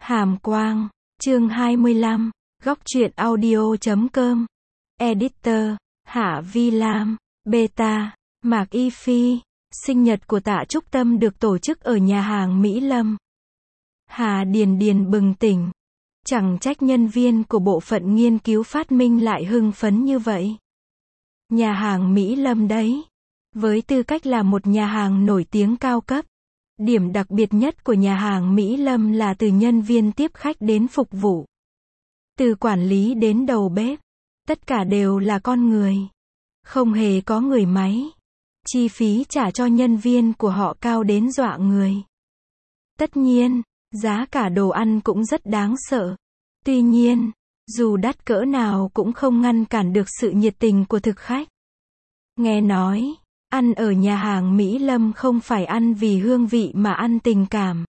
Hàm Quang, chương 25, góc truyện audio.com. Editor, Hạ Vi Lam, Beta, Mạc Y Phi. Sinh nhật của Tạ Trúc Tâm được tổ chức ở nhà hàng Mỹ Lâm. Hà Điền Điền bừng tỉnh. Chẳng trách nhân viên của bộ phận nghiên cứu phát minh lại hưng phấn như vậy. Nhà hàng Mỹ Lâm đấy. Với tư cách là một nhà hàng nổi tiếng cao cấp, điểm đặc biệt nhất của nhà hàng Mỹ Lâm là từ nhân viên tiếp khách đến phục vụ, từ quản lý đến đầu bếp, tất cả đều là con người. Không hề có người máy. Chi phí trả cho nhân viên của họ cao đến dọa người. Tất nhiên, giá cả đồ ăn cũng rất đáng sợ. Tuy nhiên, dù đắt cỡ nào cũng không ngăn cản được sự nhiệt tình của thực khách. Nghe nói, ăn ở nhà hàng Mỹ Lâm không phải ăn vì hương vị mà ăn tình cảm.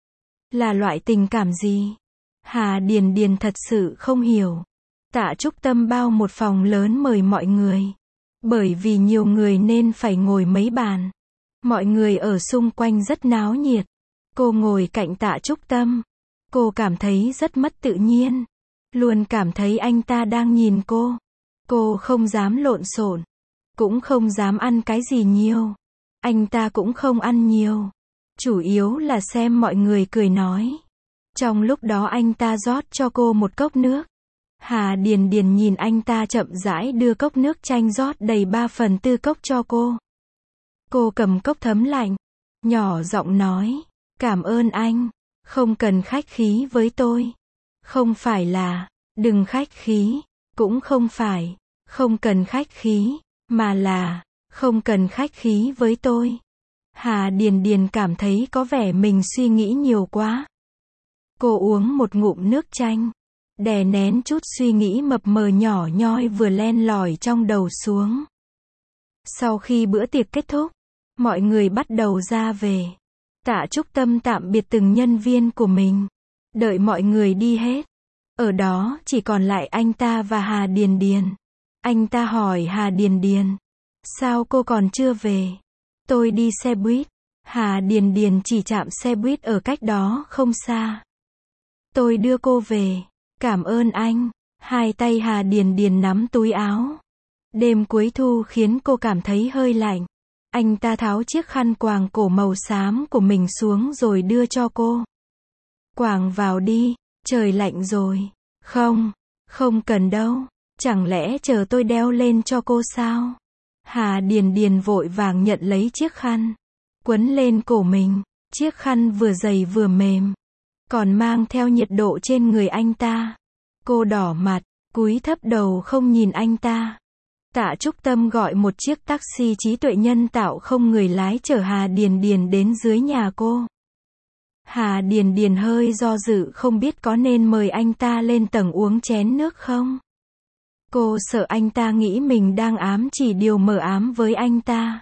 Là loại tình cảm gì? Hà Điền Điền thật sự không hiểu. Tạ Trúc Tâm bao một phòng lớn mời mọi người. Bởi vì nhiều người nên phải ngồi mấy bàn. Mọi người ở xung quanh rất náo nhiệt. Cô ngồi cạnh Tạ Trúc Tâm. Cô cảm thấy rất mất tự nhiên. Luôn cảm thấy anh ta đang nhìn cô. Cô không dám lộn xộn. Cũng không dám ăn cái gì nhiều. Anh ta cũng không ăn nhiều. Chủ yếu là xem mọi người cười nói. Trong lúc đó anh ta rót cho cô một cốc nước. Hà Điền Điền nhìn anh ta chậm rãi đưa cốc nước chanh rót đầy 3/4 cốc cho cô. Cô cầm cốc thấm lạnh. Nhỏ giọng nói. Cảm ơn anh. Không cần khách khí với tôi. Không phải là, đừng khách khí. Cũng không phải, không cần khách khí. Mà là, không cần khách khí với tôi. Hà Điền Điền cảm thấy có vẻ mình suy nghĩ nhiều quá. Cô uống một ngụm nước chanh. Đè nén chút suy nghĩ mập mờ nhỏ nhoi vừa len lỏi trong đầu xuống. Sau khi bữa tiệc kết thúc, mọi người bắt đầu ra về. Tạ Trúc Tâm tạm biệt từng nhân viên của mình. Đợi mọi người đi hết. Ở đó chỉ còn lại anh ta và Hà Điền Điền. Anh ta hỏi Hà Điền Điền. Sao cô còn chưa về? Tôi đi xe buýt. Hà Điền Điền chỉ trạm xe buýt ở cách đó không xa. Tôi đưa cô về. Cảm ơn anh. Hai tay Hà Điền Điền nắm túi áo. Đêm cuối thu khiến cô cảm thấy hơi lạnh. Anh ta tháo chiếc khăn quàng cổ màu xám của mình xuống rồi đưa cho cô. Quàng vào đi, trời lạnh rồi. Không, không cần đâu. Chẳng lẽ chờ tôi đeo lên cho cô sao? Hà Điền Điền vội vàng nhận lấy chiếc khăn. Quấn lên cổ mình. Chiếc khăn vừa dày vừa mềm. Còn mang theo nhiệt độ trên người anh ta. Cô đỏ mặt, cúi thấp đầu không nhìn anh ta. Tạ Trúc Tâm gọi một chiếc taxi trí tuệ nhân tạo không người lái chở Hà Điền Điền đến dưới nhà cô. Hà Điền Điền hơi do dự không biết có nên mời anh ta lên tầng uống chén nước không. Cô sợ anh ta nghĩ mình đang ám chỉ điều mờ ám với anh ta.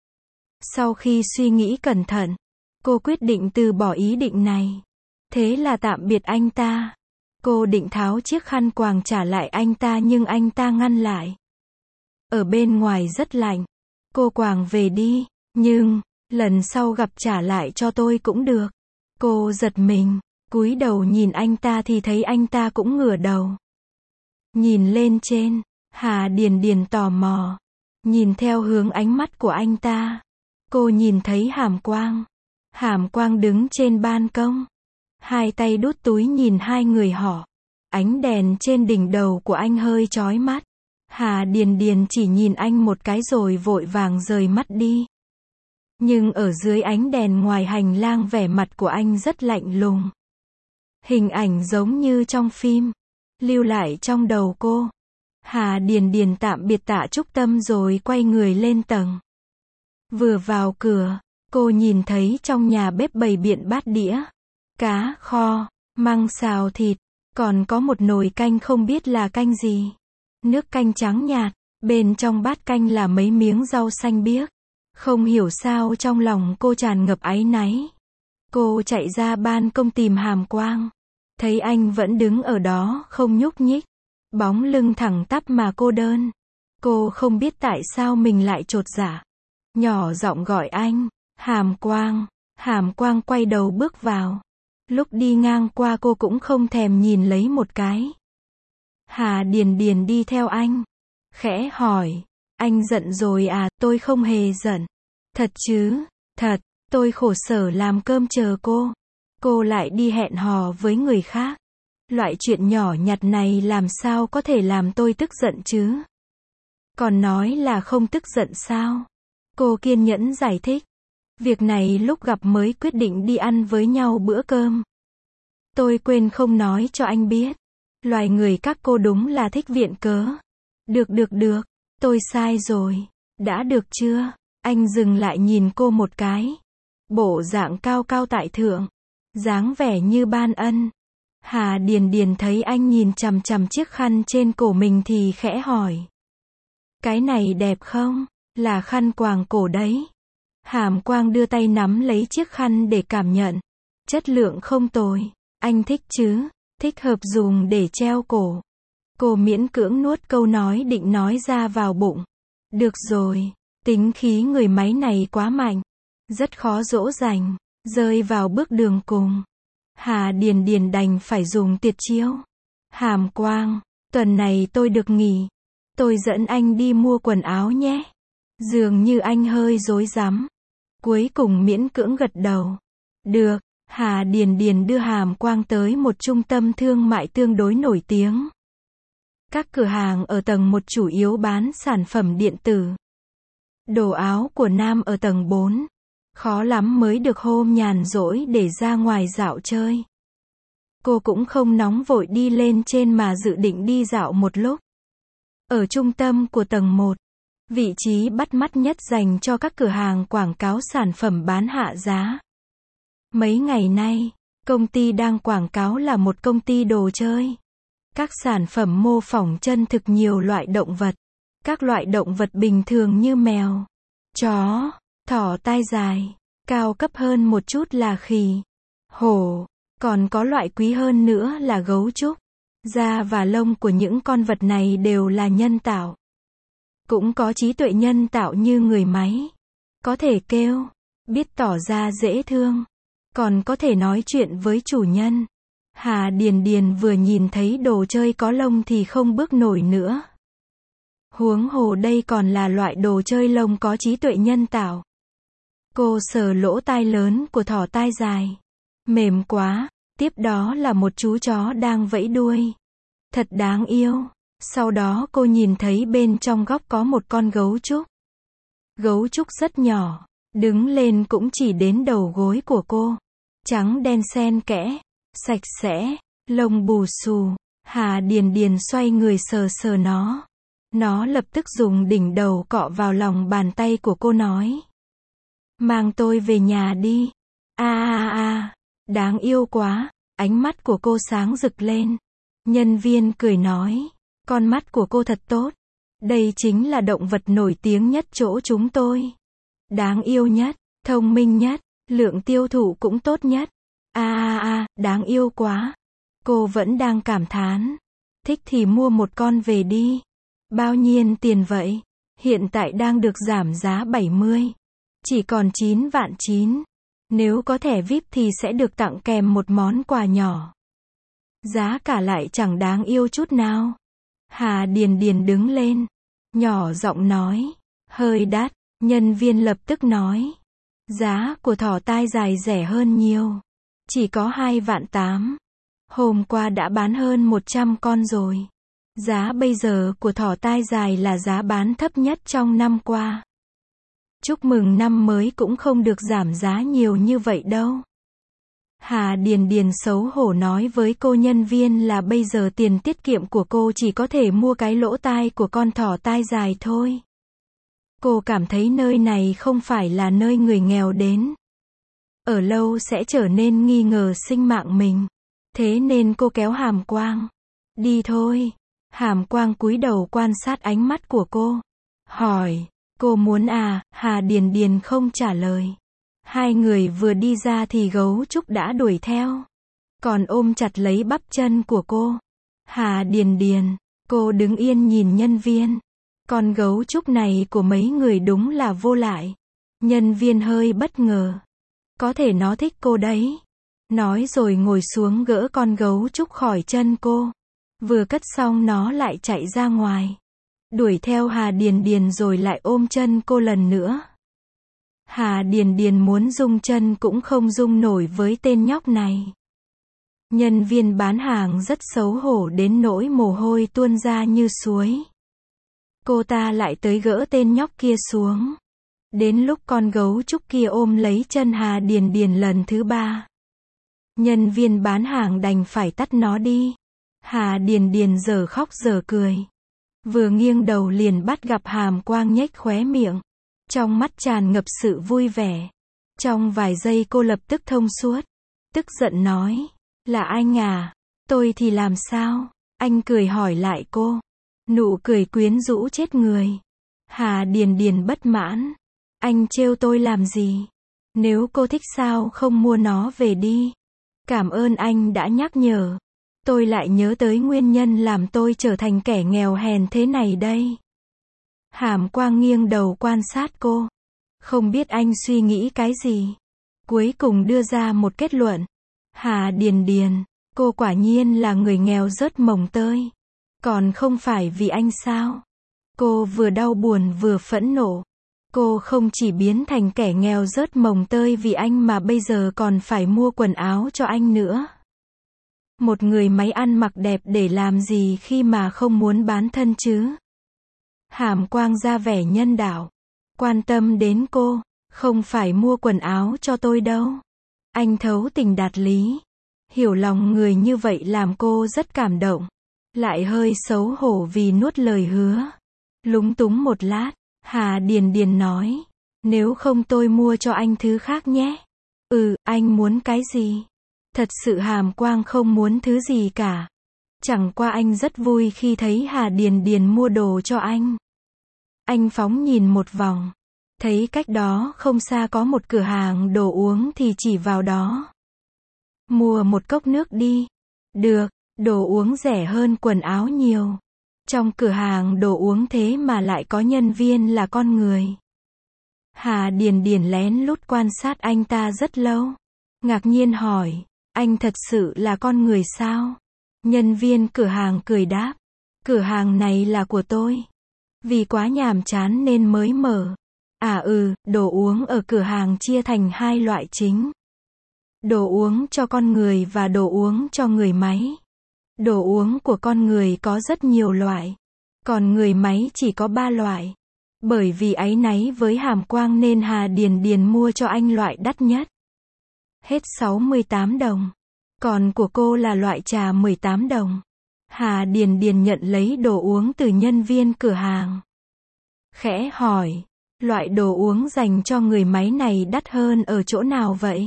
Sau khi suy nghĩ cẩn thận, cô quyết định từ bỏ ý định này. Thế là tạm biệt anh ta. Cô định tháo chiếc khăn quàng trả lại anh ta nhưng anh ta ngăn lại. Ở bên ngoài rất lạnh. Cô quàng về đi. Nhưng, lần sau gặp trả lại cho tôi cũng được. Cô giật mình, cúi đầu nhìn anh ta thì thấy anh ta cũng ngửa đầu. Nhìn lên trên, Hà Điền Điền tò mò. Nhìn theo hướng ánh mắt của anh ta. Cô nhìn thấy Hàm Quang. Hàm Quang đứng trên ban công. Hai tay đút túi nhìn hai người họ. Ánh đèn trên đỉnh đầu của anh hơi chói mắt. Hà Điền Điền chỉ nhìn anh một cái rồi vội vàng rời mắt đi. Nhưng ở dưới ánh đèn ngoài hành lang vẻ mặt của anh rất lạnh lùng. Hình ảnh giống như trong phim. Lưu lại trong đầu cô. Hà Điền Điền tạm biệt Tạ Trúc Tâm rồi quay người lên tầng. Vừa vào cửa, cô nhìn thấy trong nhà bếp bày biện bát đĩa. Cá kho, măng xào thịt, còn có một nồi canh không biết là canh gì. Nước canh trắng nhạt, bên trong bát canh là mấy miếng rau xanh biếc. Không hiểu sao trong lòng cô tràn ngập áy náy. Cô chạy ra ban công tìm Hàm Quang. Thấy anh vẫn đứng ở đó không nhúc nhích. Bóng lưng thẳng tắp mà cô đơn. Cô không biết tại sao mình lại chột dạ. Nhỏ giọng gọi anh. Hàm Quang. Hàm Quang quay đầu bước vào. Lúc đi ngang qua cô cũng không thèm nhìn lấy một cái. Hà Điền Điền đi theo anh. Khẽ hỏi, anh giận rồi à? Tôi không hề giận. Thật chứ? Thật, tôi khổ sở làm cơm chờ cô. Cô lại đi hẹn hò với người khác. Loại chuyện nhỏ nhặt này làm sao có thể làm tôi tức giận chứ? Còn nói là không tức giận sao? Cô kiên nhẫn giải thích. Việc này lúc gặp mới quyết định đi ăn với nhau bữa cơm. Tôi quên không nói cho anh biết. Loài người các cô đúng là thích viện cớ. Được, tôi sai rồi. Đã được chưa? Anh dừng lại nhìn cô một cái. Bộ dạng cao cao tại thượng. Dáng vẻ như ban ân. Hà Điền Điền thấy anh nhìn chằm chằm chiếc khăn trên cổ mình thì khẽ hỏi. Cái này đẹp không? Là khăn quàng cổ đấy. Hàm Quang đưa tay nắm lấy chiếc khăn để cảm nhận. Chất lượng không tồi. Anh thích chứ? Thích hợp dùng để treo cổ. Cô miễn cưỡng nuốt câu nói định nói ra vào bụng. Được rồi. Tính khí người máy này quá mạnh. Rất khó dỗ dành. Rơi vào bước đường cùng. Hà Điền Điền đành phải dùng tuyệt chiêu. Hàm Quang, tuần này tôi được nghỉ. Tôi dẫn anh đi mua quần áo nhé. Dường như anh hơi rối rắm. Cuối cùng miễn cưỡng gật đầu. Được, Hà Điền Điền đưa Hàm Quang tới một trung tâm thương mại tương đối nổi tiếng. Các cửa hàng ở tầng 1 chủ yếu bán sản phẩm điện tử. Đồ áo của nam ở tầng 4. Khó lắm mới được hôm nhàn rỗi để ra ngoài dạo chơi. Cô cũng không nóng vội đi lên trên mà dự định đi dạo một lúc. Ở trung tâm của tầng 1, vị trí bắt mắt nhất dành cho các cửa hàng quảng cáo sản phẩm bán hạ giá. Mấy ngày nay, công ty đang quảng cáo là một công ty đồ chơi. Các sản phẩm mô phỏng chân thực nhiều loại động vật. Các loại động vật bình thường như mèo, chó, thỏ tai dài, cao cấp hơn một chút là khỉ, hổ, còn có loại quý hơn nữa là gấu trúc. Da và lông của những con vật này đều là nhân tạo. Cũng có trí tuệ nhân tạo như người máy. Có thể kêu, biết tỏ ra dễ thương, còn có thể nói chuyện với chủ nhân. Hà Điền Điền vừa nhìn thấy đồ chơi có lông thì không bước nổi nữa. Huống hồ đây còn là loại đồ chơi lông có trí tuệ nhân tạo. Cô sờ lỗ tai lớn của thỏ tai dài. Mềm quá. Tiếp đó là một chú chó đang vẫy đuôi. Thật đáng yêu. Sau đó cô nhìn thấy bên trong góc có một con gấu trúc. Gấu trúc rất nhỏ. Đứng lên cũng chỉ đến đầu gối của cô. Trắng đen xen kẽ. Sạch sẽ. Lông bù xù. Hà Điền Điền xoay người sờ sờ nó. Nó lập tức dùng đỉnh đầu cọ vào lòng bàn tay của cô nói. Mang tôi về nhà đi. Đáng yêu quá. Ánh mắt của cô sáng rực lên. Nhân viên cười nói. Con mắt của cô thật tốt. Đây chính là động vật nổi tiếng nhất chỗ chúng tôi. Đáng yêu nhất, thông minh nhất, lượng tiêu thụ cũng tốt nhất. Đáng yêu quá. Cô vẫn đang cảm thán. Thích thì mua một con về đi. Bao nhiêu tiền vậy? Hiện tại đang được giảm giá 70. Chỉ còn 9.900.000. Nếu có thẻ VIP thì sẽ được tặng kèm một món quà nhỏ. Giá cả lại chẳng đáng yêu chút nào. Hà Điền Điền đứng lên. Nhỏ giọng nói. Hơi đắt. Nhân viên lập tức nói. Giá của thỏ tai dài rẻ hơn nhiều. Chỉ có 2.800.000. Hôm qua đã bán hơn 100 con rồi. Giá bây giờ của thỏ tai dài là giá bán thấp nhất trong năm qua. Chúc mừng năm mới cũng không được giảm giá nhiều như vậy đâu. Hà Điền Điền xấu hổ nói với cô nhân viên là bây giờ tiền tiết kiệm của cô chỉ có thể mua cái lỗ tai của con thỏ tai dài thôi. Cô cảm thấy nơi này không phải là nơi người nghèo đến. Ở lâu sẽ trở nên nghi ngờ sinh mạng mình. Thế nên cô kéo Hàm Quang. Đi thôi. Hàm Quang cúi đầu quan sát ánh mắt của cô. Hỏi. Cô muốn à? Hà Điền Điền không trả lời. Hai người vừa đi ra thì gấu trúc đã đuổi theo. Còn ôm chặt lấy bắp chân của cô. Hà Điền Điền. Cô đứng yên nhìn nhân viên. Con gấu trúc này của mấy người đúng là vô lại. Nhân viên hơi bất ngờ. Có thể nó thích cô đấy. Nói rồi ngồi xuống gỡ con gấu trúc khỏi chân cô. Vừa cất xong nó lại chạy ra ngoài. Đuổi theo Hà Điền Điền rồi lại ôm chân cô lần nữa. Hà Điền Điền muốn rung chân cũng không rung nổi với tên nhóc này. Nhân viên bán hàng rất xấu hổ đến nỗi mồ hôi tuôn ra như suối. Cô ta lại tới gỡ tên nhóc kia xuống. Đến lúc con gấu trúc kia ôm lấy chân Hà Điền Điền lần thứ 3. Nhân viên bán hàng đành phải tắt nó đi. Hà Điền Điền giờ khóc giờ cười. Vừa nghiêng đầu liền bắt gặp Hàm Quang nhếch khóe miệng. Trong mắt tràn ngập sự vui vẻ. Trong vài giây cô lập tức thông suốt. Tức giận nói. Là anh à? Tôi thì làm sao? Anh cười hỏi lại cô. Nụ cười quyến rũ chết người. Hà Điền Điền bất mãn. Anh trêu tôi làm gì? Nếu cô thích sao không mua nó về đi? Cảm ơn anh đã nhắc nhở. Tôi lại nhớ tới nguyên nhân làm tôi trở thành kẻ nghèo hèn thế này đây. Hàm Quang nghiêng đầu quan sát cô. Không biết anh suy nghĩ cái gì. Cuối cùng đưa ra một kết luận. Hà Điền Điền, cô quả nhiên là người nghèo rớt mồng tơi. Còn không phải vì anh sao? Cô vừa đau buồn vừa phẫn nộ. Cô không chỉ biến thành kẻ nghèo rớt mồng tơi vì anh mà bây giờ còn phải mua quần áo cho anh nữa. Một người máy ăn mặc đẹp để làm gì khi mà không muốn bán thân chứ? Hàm Quang ra vẻ nhân đạo. Quan tâm đến cô, không phải mua quần áo cho tôi đâu. Anh thấu tình đạt lý. Hiểu lòng người như vậy làm cô rất cảm động. Lại hơi xấu hổ vì nuốt lời hứa. Lúng túng một lát, Hà Điền Điền nói. Nếu không tôi mua cho anh thứ khác nhé. Anh muốn cái gì? Thật sự Hàm Quang không muốn thứ gì cả. Chẳng qua anh rất vui khi thấy Hà Điền Điền mua đồ cho anh. Anh phóng nhìn một vòng. Thấy cách đó không xa có một cửa hàng đồ uống thì chỉ vào đó. Mua một cốc nước đi. Được, đồ uống rẻ hơn quần áo nhiều. Trong cửa hàng đồ uống thế mà lại có nhân viên là con người. Hà Điền Điền lén lút quan sát anh ta rất lâu. Ngạc nhiên hỏi, anh thật sự là con người sao? Nhân viên cửa hàng cười đáp, cửa hàng này là của tôi. Vì quá nhàm chán nên mới mở. Đồ uống ở cửa hàng chia thành 2 loại chính. Đồ uống cho con người và đồ uống cho người máy. Đồ uống của con người có rất nhiều loại. Còn người máy chỉ có 3 loại. Bởi vì áy náy với Hàm Quang nên Hà Điền Điền mua cho anh loại đắt nhất. Hết 68 đồng. Còn của cô là loại trà 18 đồng. Hà Điền Điền nhận lấy đồ uống từ nhân viên cửa hàng. Khẽ hỏi, loại đồ uống dành cho người máy này đắt hơn ở chỗ nào vậy?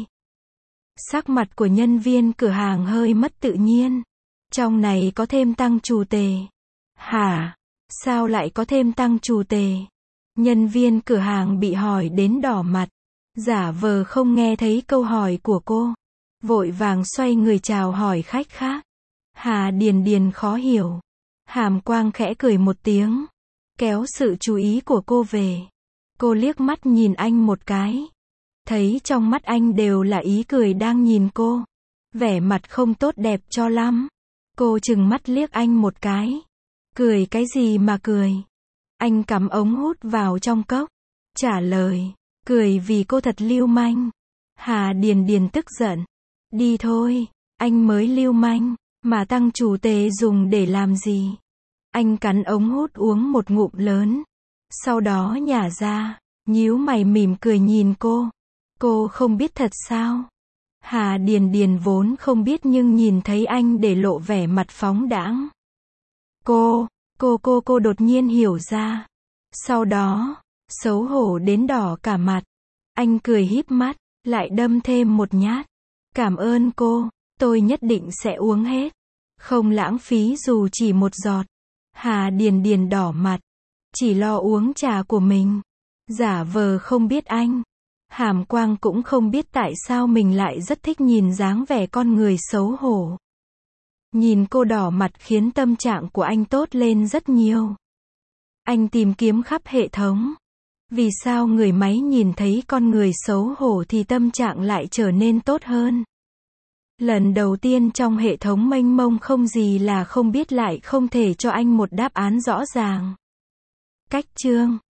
Sắc mặt của nhân viên cửa hàng hơi mất tự nhiên. Trong này có thêm tăng trù tề. Hả? Sao lại có thêm tăng trù tề? Nhân viên cửa hàng bị hỏi đến đỏ mặt. Giả vờ không nghe thấy câu hỏi của cô. Vội vàng xoay người chào hỏi khách khác. Hà Điền Điền khó hiểu. Hàm Quang khẽ cười một tiếng. Kéo sự chú ý của cô về. Cô liếc mắt nhìn anh một cái. Thấy trong mắt anh đều là ý cười đang nhìn cô. Vẻ mặt không tốt đẹp cho lắm. Cô trừng mắt liếc anh một cái. Cười cái gì mà cười? Anh cắm ống hút vào trong cốc. Trả lời. Cười vì cô thật lưu manh. Hà Điền Điền tức giận. Đi thôi, anh mới lưu manh. Mà tăng chủ tề dùng để làm gì? Anh cắn ống hút uống một ngụm lớn. Sau đó nhả ra. Nhíu mày mỉm cười nhìn cô. Cô không biết thật sao? Hà Điền Điền vốn không biết nhưng nhìn thấy anh để lộ vẻ mặt phóng đãng. Cô đột nhiên hiểu ra. Sau đó, xấu hổ đến đỏ cả mặt. Anh cười híp mắt, lại đâm thêm một nhát. Cảm ơn cô, tôi nhất định sẽ uống hết. Không lãng phí dù chỉ một giọt. Hà Điền Điền đỏ mặt. Chỉ lo uống trà của mình. Giả vờ không biết anh. Hàm Quang cũng không biết tại sao mình lại rất thích nhìn dáng vẻ con người xấu hổ. Nhìn cô đỏ mặt khiến tâm trạng của anh tốt lên rất nhiều. Anh tìm kiếm khắp hệ thống. Vì sao người máy nhìn thấy con người xấu hổ thì tâm trạng lại trở nên tốt hơn? Lần đầu tiên trong hệ thống mênh mông không gì là không biết lại không thể cho anh một đáp án rõ ràng. Cách chương